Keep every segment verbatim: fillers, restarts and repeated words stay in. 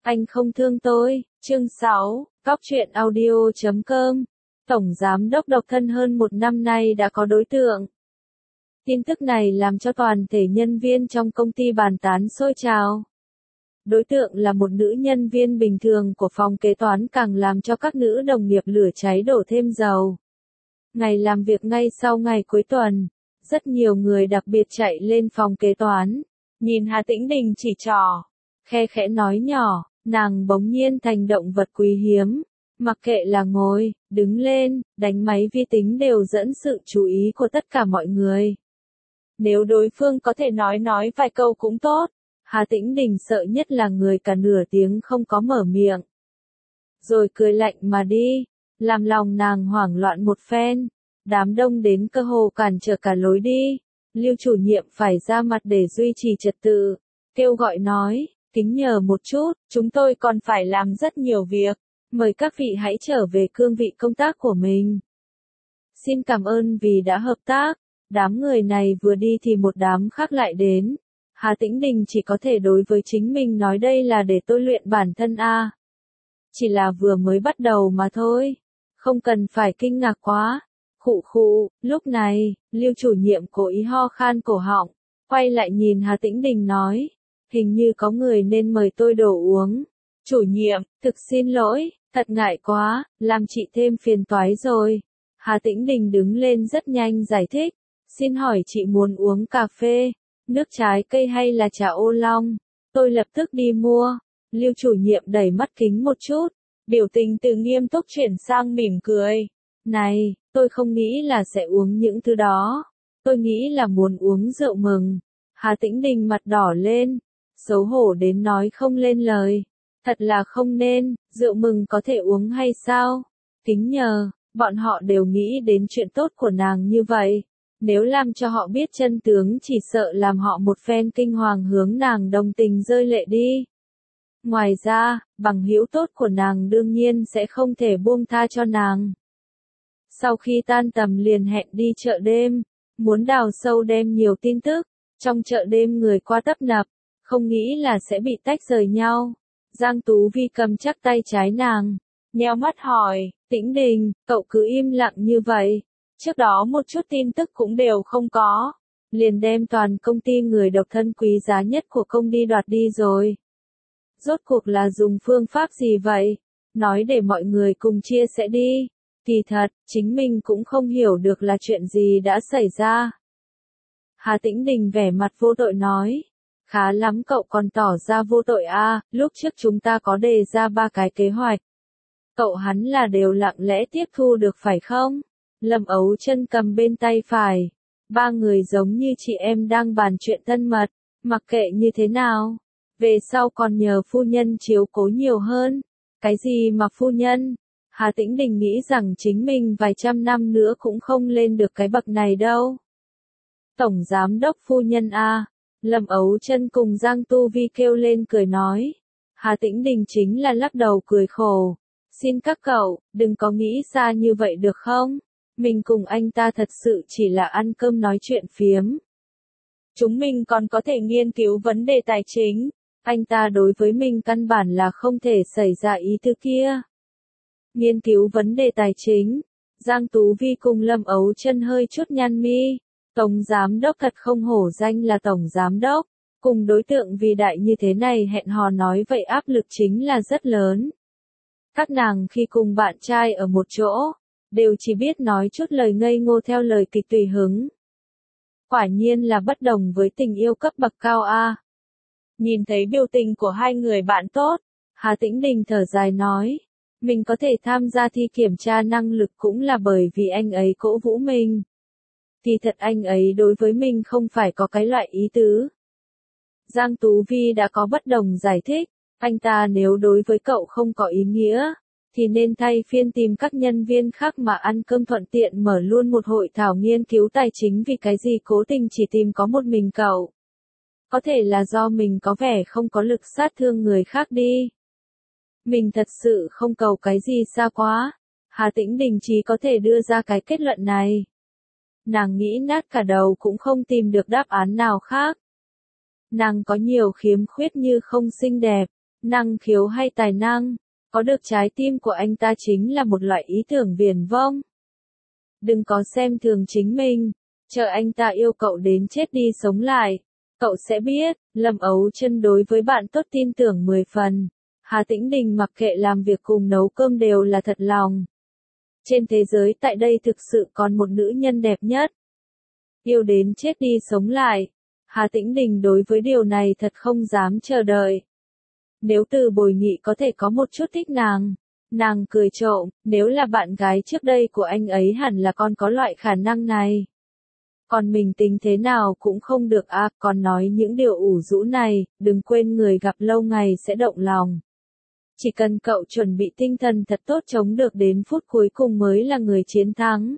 Anh không thương tôi, chương sáu, Góc truyện audio chấm com. Tổng giám đốc độc thân hơn một năm nay đã có đối tượng. Tin tức này làm cho toàn thể nhân viên trong công ty bàn tán xôn xao. Đối tượng là một nữ nhân viên bình thường của phòng kế toán càng làm cho các nữ đồng nghiệp lửa cháy đổ thêm dầu. Ngày làm việc ngay sau ngày cuối tuần, rất nhiều người đặc biệt chạy lên phòng kế toán, nhìn Hà Tĩnh Đình chỉ trỏ, khe khẽ nói nhỏ, nàng bỗng nhiên thành động vật quý hiếm. Mặc kệ là ngồi, đứng lên, đánh máy vi tính đều dẫn sự chú ý của tất cả mọi người. Nếu đối phương có thể nói nói vài câu cũng tốt. Hà Tĩnh Đình sợ nhất là người cả nửa tiếng không có mở miệng. Rồi cười lạnh mà đi, làm lòng nàng hoảng loạn một phen. Đám đông đến cơ hồ cản trở cả lối đi. Lưu chủ nhiệm phải ra mặt để duy trì trật tự. Kêu gọi nói, kính nhờ một chút, chúng tôi còn phải làm rất nhiều việc. Mời các vị hãy trở về cương vị công tác của mình. Xin cảm ơn vì đã hợp tác. Đám người này vừa đi thì một đám khác lại đến. Hà Tĩnh Đình chỉ có thể đối với chính mình nói đây là để tôi luyện bản thân a. Chỉ là vừa mới bắt đầu mà thôi. Không cần phải kinh ngạc quá. Khụ khụ, lúc này, Lưu chủ nhiệm cố ý ho khan cổ họng. Quay lại nhìn Hà Tĩnh Đình nói. Hình như có người nên mời tôi đổ uống. Chủ nhiệm, thực xin lỗi, thật ngại quá, làm chị thêm phiền toái rồi. Hà Tĩnh Đình đứng lên rất nhanh giải thích. Xin hỏi chị muốn uống cà phê, nước trái cây hay là trà ô long? Tôi lập tức đi mua. Lưu chủ nhiệm đẩy mắt kính một chút, biểu tình từ nghiêm túc chuyển sang mỉm cười. Này, tôi không nghĩ là sẽ uống những thứ đó. Tôi nghĩ là muốn uống rượu mừng. Hà Tĩnh Đình mặt đỏ lên, xấu hổ đến nói không lên lời. Thật là không nên, rượu mừng có thể uống hay sao? Kính nhờ, bọn họ đều nghĩ đến chuyện tốt của nàng như vậy. Nếu làm cho họ biết chân tướng chỉ sợ làm họ một phen kinh hoàng hướng nàng đồng tình rơi lệ đi. Ngoài ra, bằng hữu tốt của nàng đương nhiên sẽ không thể buông tha cho nàng. Sau khi tan tầm liền hẹn đi chợ đêm, muốn đào sâu đem nhiều tin tức. Trong chợ đêm người qua tấp nập, không nghĩ là sẽ bị tách rời nhau. Giang Tú Vi cầm chắc tay trái nàng, nheo mắt hỏi, Tĩnh Đình, cậu cứ im lặng như vậy. Trước đó một chút tin tức cũng đều không có. Liền đem toàn công ty người độc thân quý giá nhất của công ty đoạt đi rồi. Rốt cuộc là dùng phương pháp gì vậy? Nói để mọi người cùng chia sẻ đi. Kỳ thật, chính mình cũng không hiểu được là chuyện gì đã xảy ra. Hà Tĩnh Đình vẻ mặt vô tội nói. Khá lắm cậu còn tỏ ra vô tội a. Lúc trước chúng ta có đề ra ba cái kế hoạch. Cậu hắn là đều lặng lẽ tiếp thu được phải không? Lâm Ấu Chân cầm bên tay phải. Ba người giống như chị em đang bàn chuyện thân mật, mặc kệ như thế nào. Về sau còn nhờ phu nhân chiếu cố nhiều hơn. Cái gì mà phu nhân? Hà Tĩnh Đình nghĩ rằng chính mình vài trăm năm nữa cũng không lên được cái bậc này đâu. Tổng giám đốc phu nhân a. Lâm Ấu Chân cùng Giang Tu Vi kêu lên cười nói. Hà Tĩnh Đình chính là lắc đầu cười khổ. Xin các cậu, đừng có nghĩ xa như vậy được không? Mình cùng anh ta thật sự chỉ là ăn cơm nói chuyện phiếm. Chúng mình còn có thể nghiên cứu vấn đề tài chính. Anh ta đối với mình căn bản là không thể xảy ra ý thứ kia. Nghiên cứu vấn đề tài chính. Giang Tú Vi cùng Lâm Ấu Chân hơi chút nhăn mi. Tổng giám đốc thật không hổ danh là tổng giám đốc. Cùng đối tượng vì đại như thế này hẹn hò nói vậy áp lực chính là rất lớn. Các nàng khi cùng bạn trai ở một chỗ, đều chỉ biết nói chút lời ngây ngô theo lời kịch tùy hứng. Quả nhiên là bất đồng với tình yêu cấp bậc cao a. Nhìn thấy biểu tình của hai người bạn tốt, Hà Tĩnh Đình thở dài nói, mình có thể tham gia thi kiểm tra năng lực cũng là bởi vì anh ấy cổ vũ mình. Thì thật anh ấy đối với mình không phải có cái loại ý tứ. Giang Tú Vi đã có bất đồng giải thích, anh ta nếu đối với cậu không có ý nghĩa, thì nên thay phiên tìm các nhân viên khác mà ăn cơm thuận tiện mở luôn một hội thảo nghiên cứu tài chính vì cái gì cố tình chỉ tìm có một mình cậu. Có thể là do mình có vẻ không có lực sát thương người khác đi. Mình thật sự không cầu cái gì xa quá. Hà Tĩnh Đình chỉ có thể đưa ra cái kết luận này. Nàng nghĩ nát cả đầu cũng không tìm được đáp án nào khác. Nàng có nhiều khiếm khuyết như không xinh đẹp, năng khiếu hay tài năng, có được trái tim của anh ta chính là một loại ý tưởng viển vông. Đừng có xem thường chính mình, chờ anh ta yêu cậu đến chết đi sống lại, cậu sẽ biết, Lâm Ấu Chân đối với bạn tốt tin tưởng mười phần. Hà Tĩnh Đình mặc kệ làm việc cùng nấu cơm đều là thật lòng. Trên thế giới tại đây thực sự còn một nữ nhân đẹp nhất. Yêu đến chết đi sống lại. Hà Tĩnh Đình đối với điều này thật không dám chờ đợi. Nếu Từ Bồi Nhị có thể có một chút thích nàng, nàng cười trộm, nếu là bạn gái trước đây của anh ấy hẳn là còn có loại khả năng này. Còn mình tính thế nào cũng không được à, còn nói những điều ủ rũ này, đừng quên người gặp lâu ngày sẽ động lòng. Chỉ cần cậu chuẩn bị tinh thần thật tốt chống được đến phút cuối cùng mới là người chiến thắng.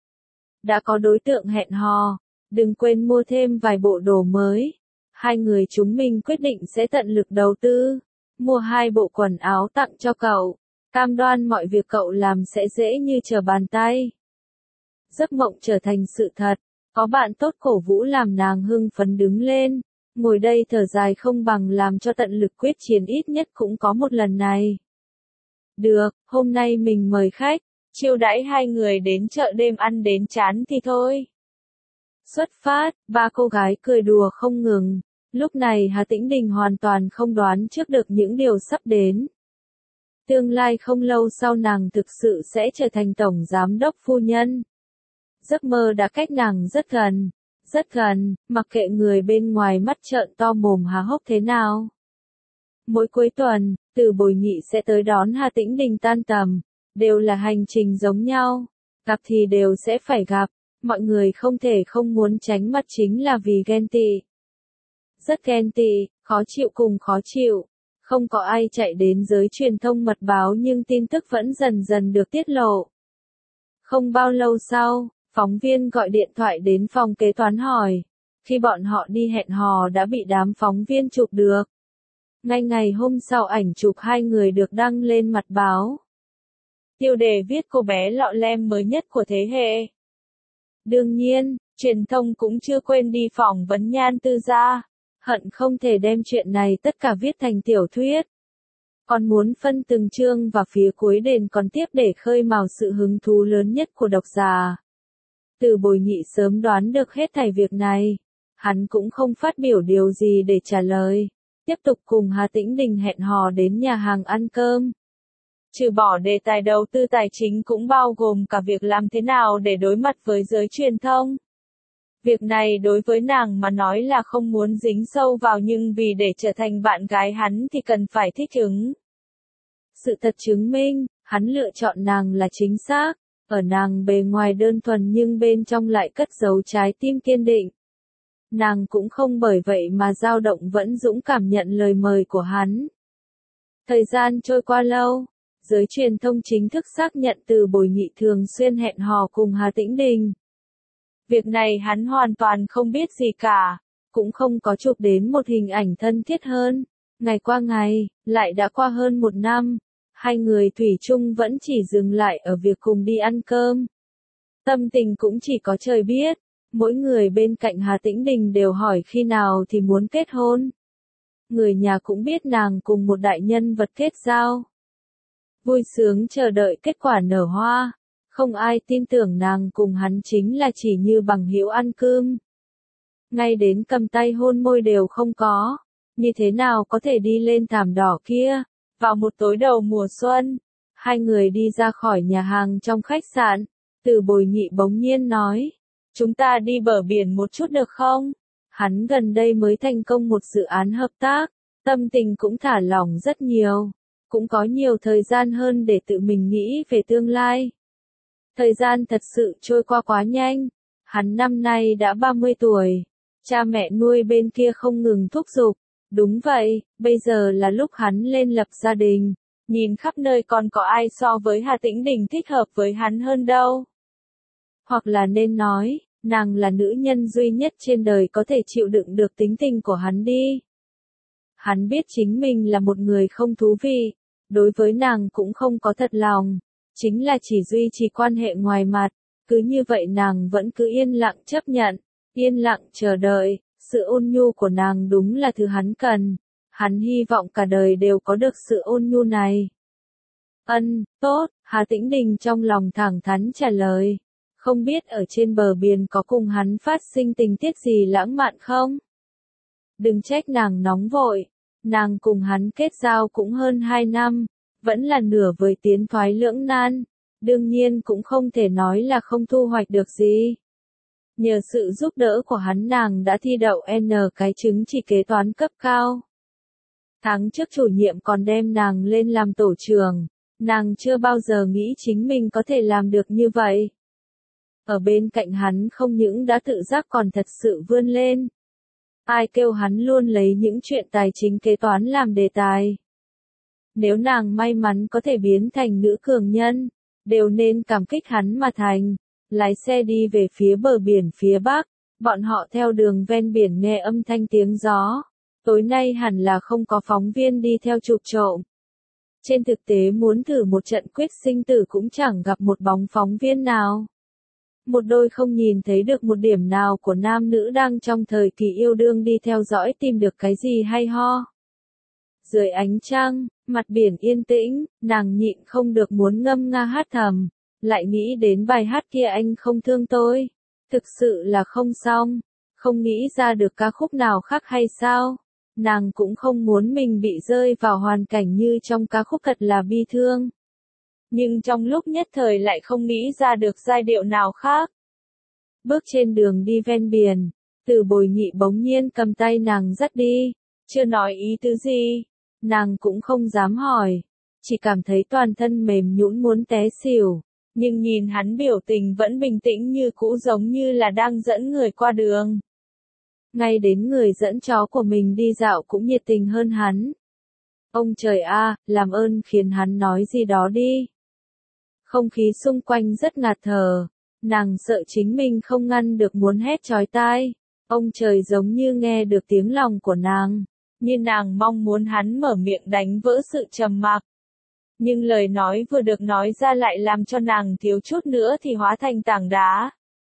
Đã có đối tượng hẹn hò, đừng quên mua thêm vài bộ đồ mới. Hai người chúng mình quyết định sẽ tận lực đầu tư, mua hai bộ quần áo tặng cho cậu, cam đoan mọi việc cậu làm sẽ dễ như trở bàn tay. Giấc mộng trở thành sự thật, có bạn tốt cổ vũ làm nàng hưng phấn đứng lên. Ngồi đây thở dài không bằng làm cho tận lực quyết chiến ít nhất cũng có một lần này. Được, hôm nay mình mời khách, chiêu đãi hai người đến chợ đêm ăn đến chán thì thôi. Xuất phát, ba cô gái cười đùa không ngừng. Lúc này Hà Tĩnh Đình hoàn toàn không đoán trước được những điều sắp đến. Tương lai không lâu sau nàng thực sự sẽ trở thành tổng giám đốc phu nhân. Giấc mơ đã cách nàng rất gần. Rất gần, mặc kệ người bên ngoài mắt trợn to mồm há hốc thế nào. Mỗi cuối tuần, Từ Bồi Nhị sẽ tới đón Hà Tĩnh Đình tan tầm, đều là hành trình giống nhau, gặp thì đều sẽ phải gặp, mọi người không thể không muốn tránh mặt chính là vì ghen tị. Rất ghen tị, khó chịu cùng khó chịu, không có ai chạy đến giới truyền thông mật báo nhưng tin tức vẫn dần dần được tiết lộ. Không bao lâu sau, phóng viên gọi điện thoại đến phòng kế toán hỏi, khi bọn họ đi hẹn hò đã bị đám phóng viên chụp được. Ngay ngày hôm sau ảnh chụp hai người được đăng lên mặt báo. Tiêu đề viết cô bé lọ lem mới nhất của thế hệ. Đương nhiên, truyền thông cũng chưa quên đi phỏng vấn Nhan Tư Gia, hận không thể đem chuyện này tất cả viết thành tiểu thuyết. Còn muốn phân từng chương và phía cuối đền còn tiếp để khơi mào sự hứng thú lớn nhất của độc giả. Từ Bồi Nhị sớm đoán được hết thảy việc này, hắn cũng không phát biểu điều gì để trả lời, tiếp tục cùng Hà Tĩnh Đình hẹn hò đến nhà hàng ăn cơm. Trừ bỏ đề tài đầu tư tài chính cũng bao gồm cả việc làm thế nào để đối mặt với giới truyền thông. Việc này đối với nàng mà nói là không muốn dính sâu vào nhưng vì để trở thành bạn gái hắn thì cần phải thích ứng. Sự thật chứng minh, hắn lựa chọn nàng là chính xác. Ở nàng bề ngoài đơn thuần nhưng bên trong lại cất giấu trái tim kiên định. Nàng cũng không bởi vậy mà dao động vẫn dũng cảm nhận lời mời của hắn. Thời gian trôi qua lâu, giới truyền thông chính thức xác nhận Từ Bồi Nhị thường xuyên hẹn hò cùng Hà Tĩnh Đình. Việc này hắn hoàn toàn không biết gì cả, cũng không có chụp đến một hình ảnh thân thiết hơn. Ngày qua ngày, lại đã qua hơn một năm. Hai người thủy chung vẫn chỉ dừng lại ở việc cùng đi ăn cơm. Tâm tình cũng chỉ có trời biết, mỗi người bên cạnh Hà Tĩnh Đình đều hỏi khi nào thì muốn kết hôn. Người nhà cũng biết nàng cùng một đại nhân vật kết giao. Vui sướng chờ đợi kết quả nở hoa, không ai tin tưởng nàng cùng hắn chính là chỉ như bằng hữu ăn cơm. Ngay đến cầm tay hôn môi đều không có, như thế nào có thể đi lên thảm đỏ kia. Vào một tối đầu mùa xuân, hai người đi ra khỏi nhà hàng trong khách sạn, Từ Bồi Nhị bỗng nhiên nói, chúng ta đi bờ biển một chút được không? Hắn gần đây mới thành công một dự án hợp tác, tâm tình cũng thả lỏng rất nhiều, cũng có nhiều thời gian hơn để tự mình nghĩ về tương lai. Thời gian thật sự trôi qua quá nhanh, hắn năm nay đã ba mươi tuổi, cha mẹ nuôi bên kia không ngừng thúc giục. Đúng vậy, bây giờ là lúc hắn lên lập gia đình, nhìn khắp nơi còn có ai so với Hà Tĩnh Đình thích hợp với hắn hơn đâu. Hoặc là nên nói, nàng là nữ nhân duy nhất trên đời có thể chịu đựng được tính tình của hắn đi. Hắn biết chính mình là một người không thú vị, đối với nàng cũng không có thật lòng, chính là chỉ duy trì quan hệ ngoài mặt, cứ như vậy nàng vẫn cứ yên lặng chấp nhận, yên lặng chờ đợi. Sự ôn nhu của nàng đúng là thứ hắn cần. Hắn hy vọng cả đời đều có được sự ôn nhu này. Ân, tốt, Hà Tĩnh Đình trong lòng thẳng thắn trả lời. Không biết ở trên bờ biển có cùng hắn phát sinh tình tiết gì lãng mạn không? Đừng trách nàng nóng vội, nàng cùng hắn kết giao cũng hơn hai năm, vẫn là nửa vời tiến thoái lưỡng nan, đương nhiên cũng không thể nói là không thu hoạch được gì. Nhờ sự giúp đỡ của hắn nàng đã thi đậu N cái chứng chỉ kế toán cấp cao. Tháng trước chủ nhiệm còn đem nàng lên làm tổ trưởng, nàng chưa bao giờ nghĩ chính mình có thể làm được như vậy. Ở bên cạnh hắn không những đã tự giác còn thật sự vươn lên. Ai kêu hắn luôn lấy những chuyện tài chính kế toán làm đề tài. Nếu nàng may mắn có thể biến thành nữ cường nhân, đều nên cảm kích hắn mà thành. Lái xe đi về phía bờ biển phía bắc, bọn họ theo đường ven biển nghe âm thanh tiếng gió. Tối nay hẳn là không có phóng viên đi theo chụp trộm. Trên thực tế muốn thử một trận quyết sinh tử cũng chẳng gặp một bóng phóng viên nào. Một đôi không nhìn thấy được một điểm nào của nam nữ đang trong thời kỳ yêu đương đi theo dõi tìm được cái gì hay ho. Dưới ánh trăng, mặt biển yên tĩnh, nàng nhịn không được muốn ngâm nga hát thầm, lại nghĩ đến bài hát kia anh không thương tôi. Thực sự là không xong, không nghĩ ra được ca khúc nào khác hay sao? Nàng cũng không muốn mình bị rơi vào hoàn cảnh như trong ca khúc thật là bi thương. Nhưng trong lúc nhất thời lại không nghĩ ra được giai điệu nào khác. Bước trên đường đi ven biển, Từ Bồi Nhị bỗng nhiên cầm tay nàng dắt đi, chưa nói ý tứ gì, nàng cũng không dám hỏi, chỉ cảm thấy toàn thân mềm nhũn muốn té xỉu, nhưng nhìn hắn biểu tình vẫn bình tĩnh như cũ giống như là đang dẫn người qua đường. Ngay đến người dẫn chó của mình đi dạo cũng nhiệt tình hơn hắn. Ông trời a, làm ơn khiến hắn nói gì đó đi. Không khí xung quanh rất ngạt thở, nàng sợ chính mình không ngăn được muốn hét chói tai. Ông trời giống như nghe được tiếng lòng của nàng, như nàng mong muốn hắn mở miệng đánh vỡ sự trầm mặc. Nhưng lời nói vừa được nói ra lại làm cho nàng thiếu chút nữa thì hóa thành tảng đá.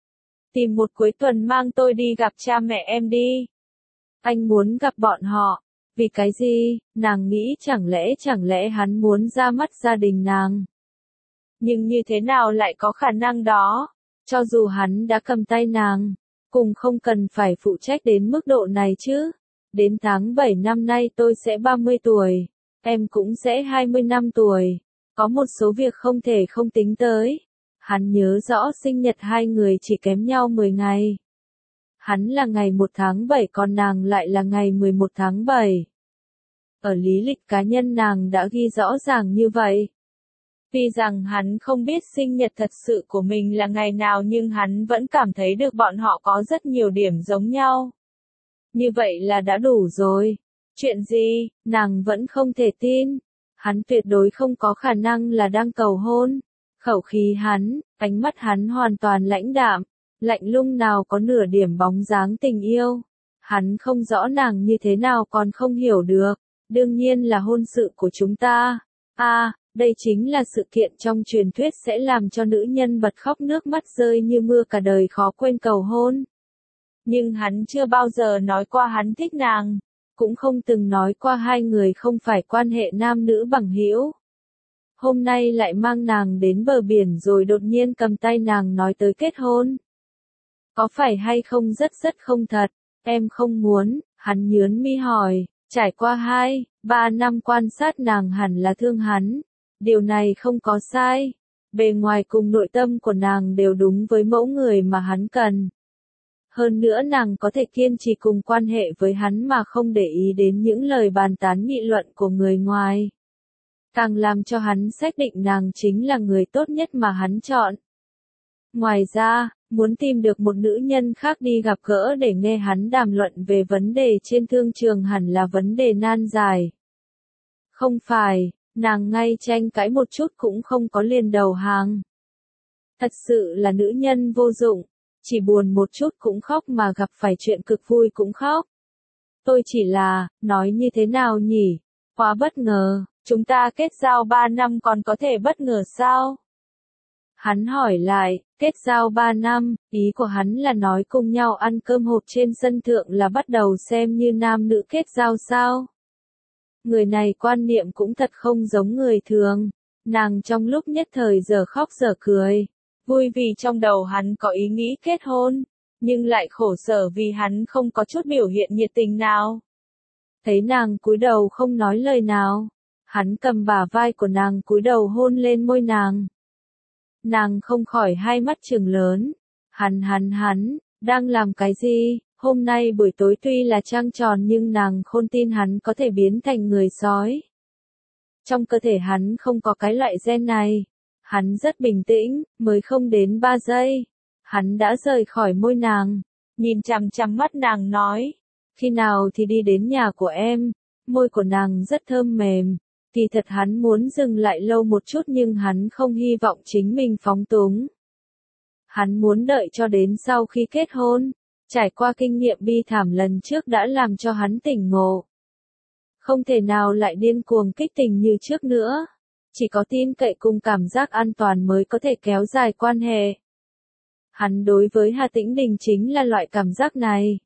Tìm một cuối tuần mang tôi đi gặp cha mẹ em đi. Anh muốn gặp bọn họ. Vì cái gì? Nàng nghĩ chẳng lẽ chẳng lẽ hắn muốn ra mắt gia đình nàng. Nhưng như thế nào lại có khả năng đó? Cho dù hắn đã cầm tay nàng, cùng không cần phải phụ trách đến mức độ này chứ. Đến tháng bảy năm nay tôi sẽ ba mươi tuổi, em cũng sẽ hai mươi năm tuổi. Có một số việc không thể không tính tới. Hắn nhớ rõ sinh nhật hai người chỉ kém nhau mười ngày. Hắn là ngày một tháng bảy còn nàng lại là ngày mười một tháng bảy. Ở lý lịch cá nhân nàng đã ghi rõ ràng như vậy. Tuy rằng hắn không biết sinh nhật thật sự của mình là ngày nào nhưng hắn vẫn cảm thấy được bọn họ có rất nhiều điểm giống nhau. Như vậy là đã đủ rồi. Chuyện gì? Nàng vẫn không thể tin. Hắn tuyệt đối không có khả năng là đang cầu hôn. Khẩu khí hắn, ánh mắt hắn hoàn toàn lãnh đạm, lạnh lùng nào có nửa điểm bóng dáng tình yêu. Hắn không rõ nàng như thế nào còn không hiểu được. Đương nhiên là hôn sự của chúng ta. À, đây chính là sự kiện trong truyền thuyết sẽ làm cho nữ nhân bật khóc nước mắt rơi như mưa cả đời khó quên cầu hôn. Nhưng hắn chưa bao giờ nói qua hắn thích nàng, cũng không từng nói qua hai người không phải quan hệ nam nữ bằng hữu. Hôm nay lại mang nàng đến bờ biển rồi đột nhiên cầm tay nàng nói tới kết hôn. Có phải hay không rất rất không thật, em không muốn, hắn nhớn mi hỏi, trải qua hai, ba năm quan sát nàng hẳn là thương hắn. Điều này không có sai, bề ngoài cùng nội tâm của nàng đều đúng với mẫu người mà hắn cần. Hơn nữa nàng có thể kiên trì cùng quan hệ với hắn mà không để ý đến những lời bàn tán nghị luận của người ngoài. Càng làm cho hắn xác định nàng chính là người tốt nhất mà hắn chọn. Ngoài ra, muốn tìm được một nữ nhân khác đi gặp gỡ để nghe hắn đàm luận về vấn đề trên thương trường hẳn là vấn đề nan giải. Không phải, nàng ngay tranh cãi một chút cũng không có liền đầu hàng. Thật sự là nữ nhân vô dụng, chỉ buồn một chút cũng khóc mà gặp phải chuyện cực vui cũng khóc. Tôi chỉ là, nói như thế nào nhỉ? Quá bất ngờ, chúng ta kết giao ba năm còn có thể bất ngờ sao? Hắn hỏi lại, kết giao ba năm, ý của hắn là nói cùng nhau ăn cơm hộp trên sân thượng là bắt đầu xem như nam nữ kết giao sao? người này quan niệm cũng thật không giống người thường. Nàng trong lúc nhất thời giờ khóc giờ cười, vui vì trong đầu hắn có ý nghĩ kết hôn, nhưng lại khổ sở vì hắn không có chút biểu hiện nhiệt tình nào. Thấy nàng cúi đầu không nói lời nào, hắn cầm bả vai của nàng cúi đầu hôn lên môi nàng. Nàng không khỏi hai mắt trừng lớn, hắn hắn hắn, đang làm cái gì? Hôm nay buổi tối tuy là trăng tròn nhưng nàng không tin hắn có thể biến thành người sói. Trong cơ thể hắn không có cái loại gen này. Hắn rất bình tĩnh, mới không đến ba giây. Hắn đã rời khỏi môi nàng, nhìn chằm chằm mắt nàng nói. Khi nào thì đi đến nhà của em? Môi của nàng rất thơm mềm. Kỳ thật hắn muốn dừng lại lâu một chút nhưng hắn không hy vọng chính mình phóng túng. Hắn muốn đợi cho đến sau khi kết hôn. Trải qua kinh nghiệm bi thảm lần trước đã làm cho hắn tỉnh ngộ. Không thể nào lại điên cuồng kích tình như trước nữa. Chỉ có tin cậy cùng cảm giác an toàn mới có thể kéo dài quan hệ. Hắn đối với Hà Tĩnh Đình chính là loại cảm giác này.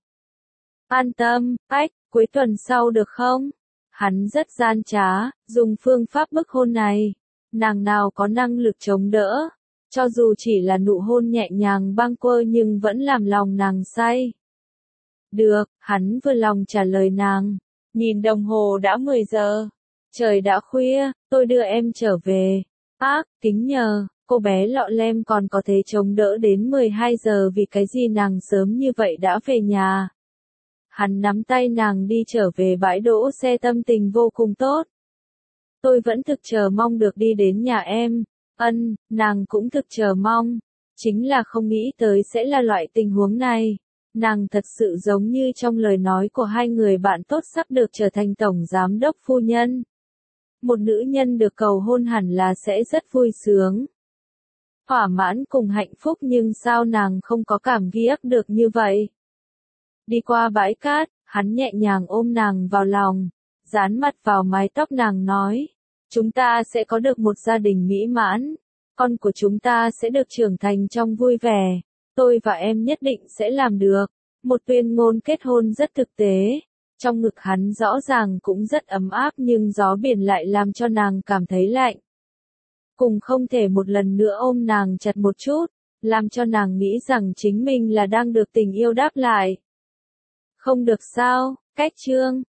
An tâm, ách, cuối tuần sau được không? Hắn rất gian trá, dùng phương pháp bức hôn này. Nàng nào có năng lực chống đỡ. Cho dù chỉ là nụ hôn nhẹ nhàng bâng quơ nhưng vẫn làm lòng nàng say. Được, hắn vừa lòng trả lời nàng. Nhìn đồng hồ đã mười giờ. Trời đã khuya, tôi đưa em trở về. Ác, kính nhờ, cô bé lọ lem còn có thể chống đỡ đến mười hai giờ vì cái gì nàng sớm như vậy đã về nhà. Hắn nắm tay nàng đi trở về bãi đỗ xe, tâm tình vô cùng tốt. Tôi vẫn thực chờ mong được đi đến nhà em. Ân, nàng cũng thực chờ mong. Chính là không nghĩ tới sẽ là loại tình huống này. Nàng thật sự giống như trong lời nói của hai người bạn tốt sắp được trở thành tổng giám đốc phu nhân. Một nữ nhân được cầu hôn hẳn là sẽ rất vui sướng. Thỏa mãn cùng hạnh phúc nhưng sao nàng không có cảm giác được như vậy. Đi qua bãi cát, hắn nhẹ nhàng ôm nàng vào lòng, dán mặt vào mái tóc nàng nói. Chúng ta sẽ có được một gia đình mỹ mãn. Con của chúng ta sẽ được trưởng thành trong vui vẻ. Tôi và em nhất định sẽ làm được. Một tuyên ngôn kết hôn rất thực tế. Trong ngực hắn rõ ràng cũng rất ấm áp nhưng gió biển lại làm cho nàng cảm thấy lạnh. Cùng không thể một lần nữa ôm nàng chặt một chút, làm cho nàng nghĩ rằng chính mình là đang được tình yêu đáp lại. Không được sao, cách chương.